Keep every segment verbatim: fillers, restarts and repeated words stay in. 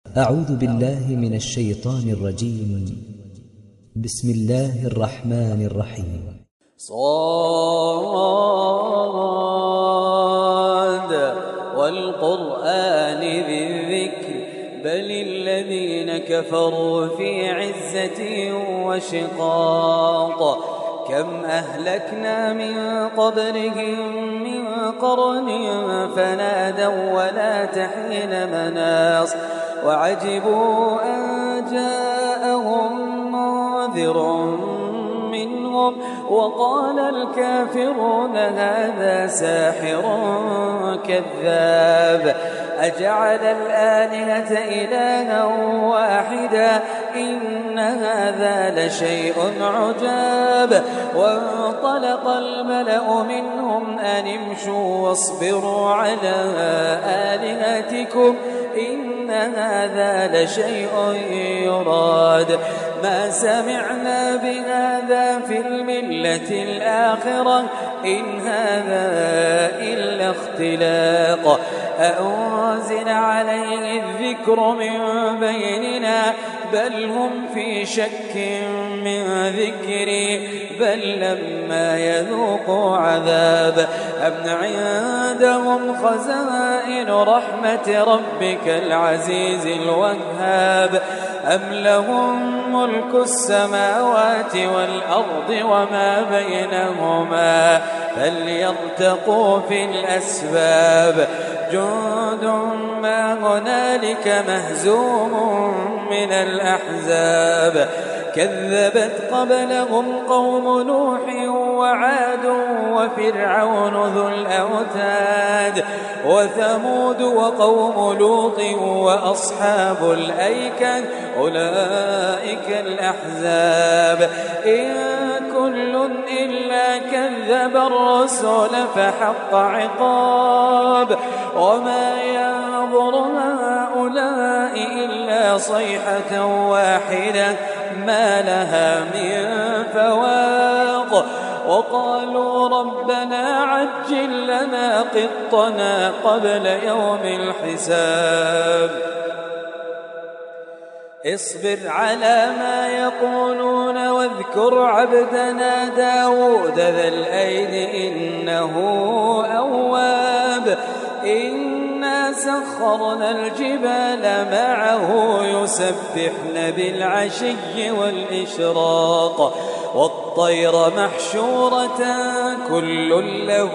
أعوذ بالله من الشيطان الرجيم. بسم الله الرحمن الرحيم. صاد والقرآن ذي الذكر بل الذين كفروا في عزة وشقاق كم أهلكنا من قبلهم من قرن فنادوا ولا تحين مناص وعجبوا أن جاءهم منذر منهم وقال الكافرون هذا ساحر كذاب أجعل الآلهة إلها واحدا إن هذا لشيء عجاب وانطلق الملأ منهم أن امشوا واصبروا على آلهتكم إن هذا لشيء يراد ما سمعنا بهذا في الملة الآخرة إن هذا إلا اختلاق أأنزل عليه الذكر من بيننا بل هم في شك من ذكري بل لما يذوقوا عذاب أم عندهم خزائن رحمة ربك العزيز الوهاب أم لهم ملك السماوات والأرض وما بينهما فليرتقوا في الأسباب جند ما هنالك مهزوم من الأحزاب كذبت قبلهم قوم نوح وعاد وفرعون ذو الأوتاد وثمود وقوم لوط وأصحاب الأيكة أولئك الأحزاب إن كل إلا كذب الرسول فحق عقاب وما ينظر هؤلاء إلا صيحة واحدة ما لها من فواق وقالوا ربنا عجل لنا قطنا قبل يوم الحساب اصبر على ما يقولون واذكر عبدنا داود ذا الأيد إنه أواب إنا سخرنا الجبال معه يسبحن بالعشي والإشراق والطير محشورة كل له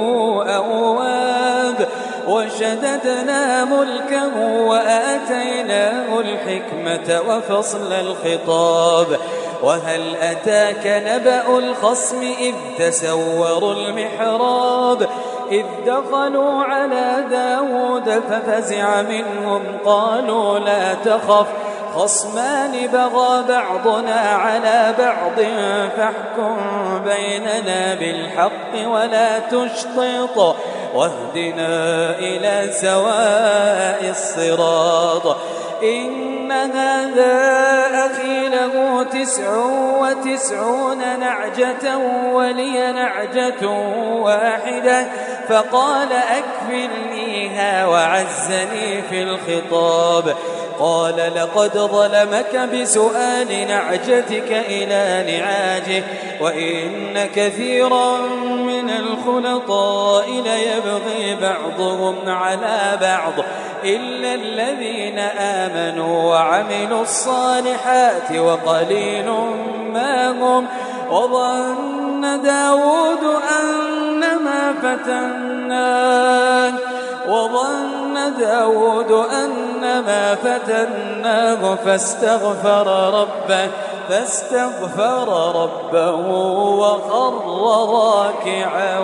أواب وشددنا ملكه وآتيناه الحكمة وفصل الخطاب وهل أتاك نبأ الخصم إذ تسوروا المحراب إذ دخلوا على داود ففزع منهم قالوا لا تخف خصمان بغى بعضنا على بعض فاحكم بيننا بالحق ولا تشطط واهدنا إلى سواء الصراط إن هذا أخي له تسع وتسعون نعجة ولي نعجة واحدة فقال أكفلنيها وعزني في الخطاب قال لقد ظلمك بسؤال نعجتك إلى نعاجه وإن كثيرا من الخلطاء ليبغي بعضهم على بعض إلا الذين آمنوا وعملوا الصالحات وقليل ما هم وظن داود أنما فتناه وظن داود أنما فتناه فاستغفر ربه فاستغفر ربه وخر راكعا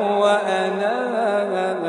وأناب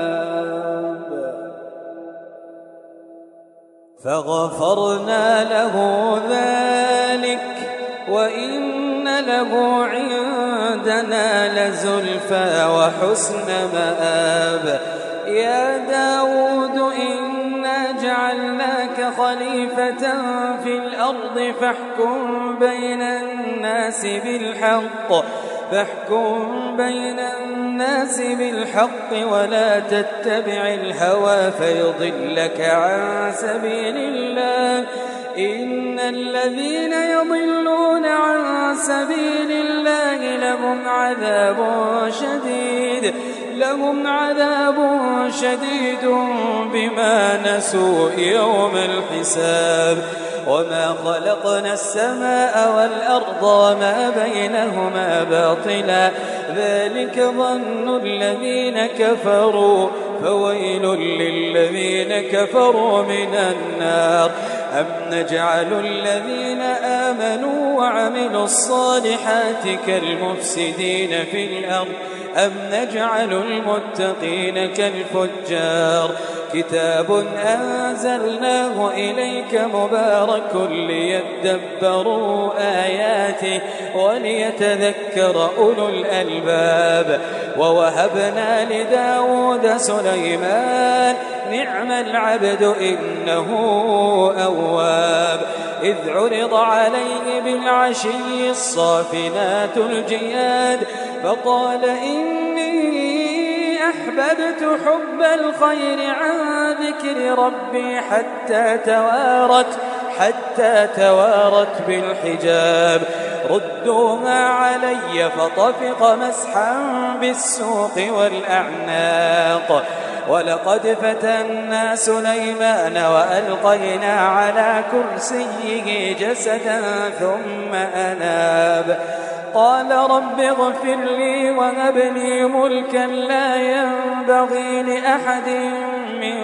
فغفرنا له ذلك وإن له عندنا لزلفى وحسن مآب يا داود إنا جعلناك خليفة في الأرض فاحكم بين الناس بالحق فاحكم بين الناس الناس بالحق ولا تتبع الهوى فيضلك عن سبيل الله إن الذين يضلون عن سبيل الله لهم عذاب شديد لهم عذاب شديد بما نسوا يوم الحساب وما خلقنا السماء والأرض وما بينهما باطلا ذلك ظن الذين كفروا فويل للذين كفروا من النار أم نجعل الذين آمنوا وعملوا الصالحات كالمفسدين في الأرض أم نجعل المتقين كالفجار كتاب أنزلناه إليك مبارك ليدبروا آياته وليتذكر أولو الألباب ووهبنا لداود سليمان نعم العبد إنه أواب إذ عرض عليه بالعشي الصافنات الجياد فقال إني أحببت حب الخير عن ذكر ربي حتى توارت حتى توارت بالحجاب ردوها علي فطفق مسحا بالسوق والأعناق ولقد فتنا سليمان وألقينا على كرسيه جسدا ثم أناب قال رب اغفر لي وهب لي ملكا لا ينبغي لأحد من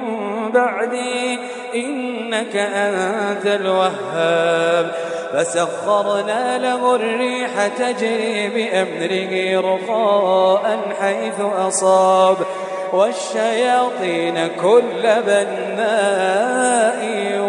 بعدي إنك أنت الوهاب فسخرنا له الريح تجري بأمره رخاء حيث أصاب والشياطين كل بناء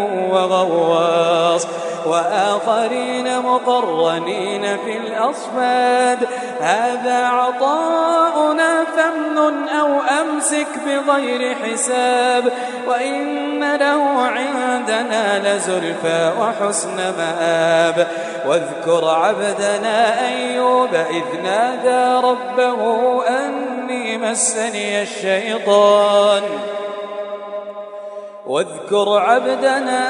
وغواص وآخرين مقرنين في الأصفاد هذا عطاؤنا فامنن أو أمسك بغير حساب وإن له عندنا لزلفى وحسن مآب واذكر عبدنا أيوب إذ نادى ربه أني مسني الشيطان واذكر عبدنا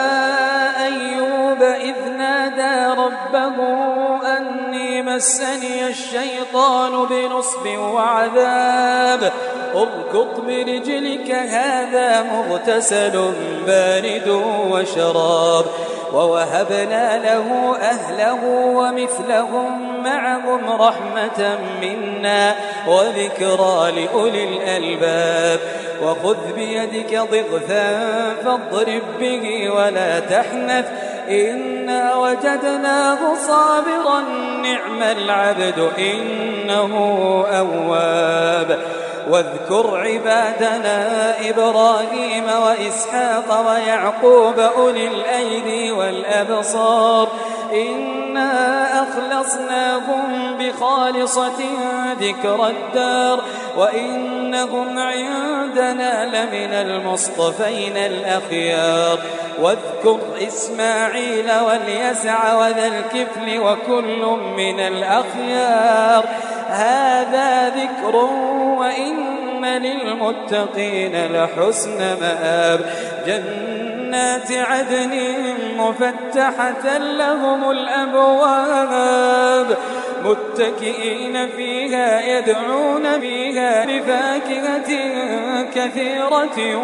أيوب إذ نادى ربه أني مسني الشيطان بنصب وعذاب اركض برجلك هذا مغتسل بارد وشراب ووهبنا له أهله ومثلهم معهم رحمة منا وذكرى لأولي الألباب وخذ بيدك ضغثا فاضرب به ولا تحنث إنا وجدناه صابرا نعم العبد إنه أواب واذكر عبادنا إبراهيم وإسحاق ويعقوب أولي الأيدي والأبصار إنا أخلصناهم بخالصة ذكر الدار وإنهم عندنا لمن المصطفين الأخيار واذكر إسماعيل واليسع وذا الكفل وكل من الأخيار هذا ذكر وإن للمتقين لحسن مآب جنات عدن مفتحة لهم الأبواب متكئين فيها يدعون فيها بفاكهة كثيرة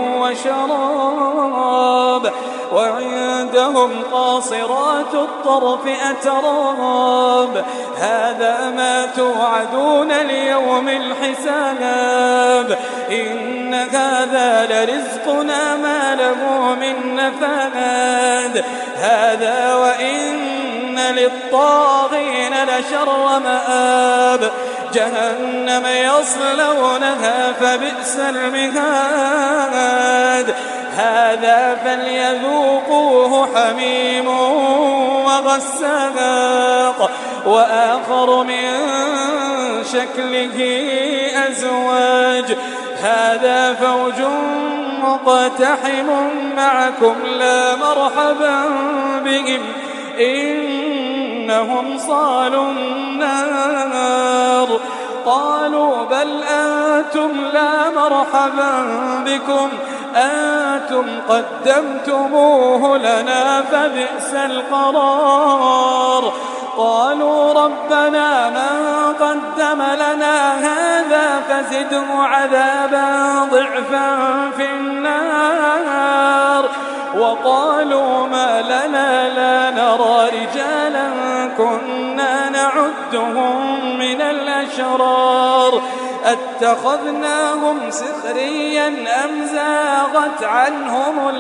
وشراب وعندهم قاصرات الطرف أتراب هذا ما توعدون ليوم الحساب إن هذا لرزقنا ما له من نفاد هذا وإن للطاغين لشر مآب جهنم يصلونها فبئس المهاد هذا فليذوقوه حميم وغساق وآخر من شكله أزواج هذا فوج مقتحم معكم لا مرحبا بهم إنهم صالوا النار قالوا بل أنتم لا مرحبا بكم أنتم قدمتموه لنا فبئس القرار. قالوا ربنا من قدم لنا هذا فزده عذابا ضعفا في النار. وقالوا ما لنا لا نرى رجالا كنا نعدهم من الأشرار اتخذناهم سخريا أم زاغت عنهم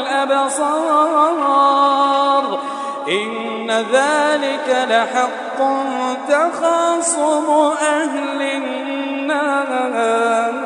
الأبصار إن ذلك لحق تخاصم أهل النار.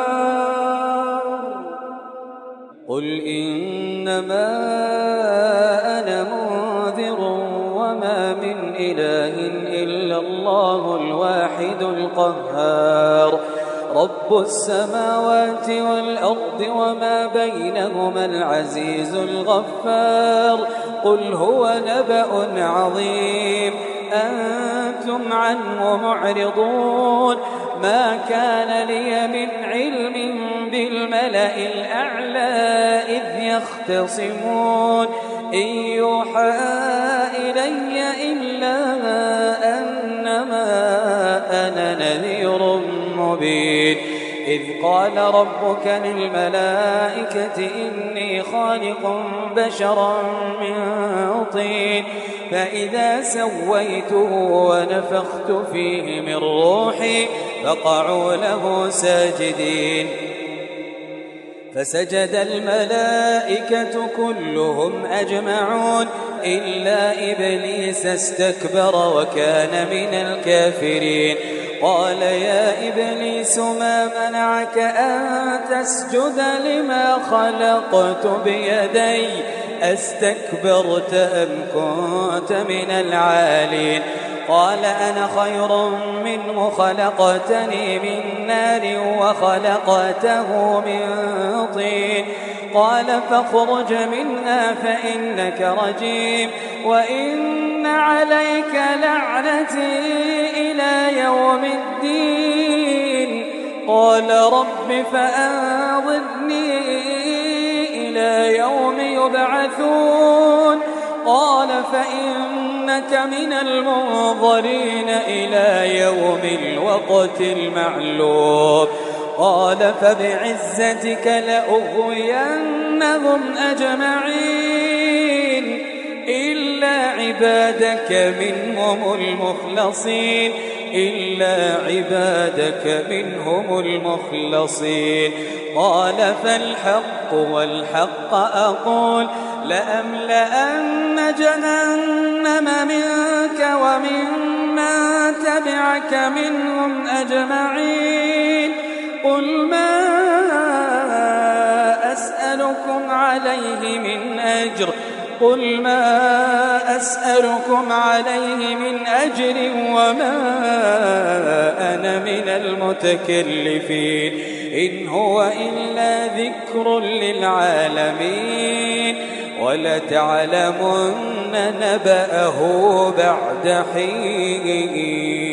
قل إنما أنا منذر وما من إله إلا الله الواحد القهار رب السماوات والأرض وما بينهما العزيز الغفار. قل هو نبأ عظيم أنتم عنه معرضون. ما كان لي من علم بالملأ الأعلى إذ يختصمون إن يوحى إلي إلا أنما أنا نذير مبين. إذ قال ربك للملائكة إني خالق بشرا من طين فإذا سويته ونفخت فيه من روحي فقعوا له ساجدين. فسجد الملائكة كلهم أجمعون إلا إبليس استكبر وكان من الكافرين. قال يا إبليس ما منعك أن تسجد لما خلقت بيدي أستكبرت أم كنت من العالين؟ قال أنا خير منه خلقتني من نار وخلقته من طين. قال فاخرج منها فإنك رجيم وإن عليك لعنتي إلى يوم الدين. قال رب فأنظرني إلى يوم يبعثون. قال فإنك من المنظرين إلى يوم الوقت المعلوم. قال فبعزتك لأغوينهم أجمعين إلا عبادك منهم المخلصين إلا عبادك منهم المخلصين. قال فالحق والحق أقول لأملأن جهنم منك وممن تبعك منهم أجمعين. قل ما أسألكم عليه من أجر قل ما أسألكم عليه من أجر وما أنا من المتكلفين إن هو إلا ذكر للعالمين ولتعلمن نبأه بعد حين.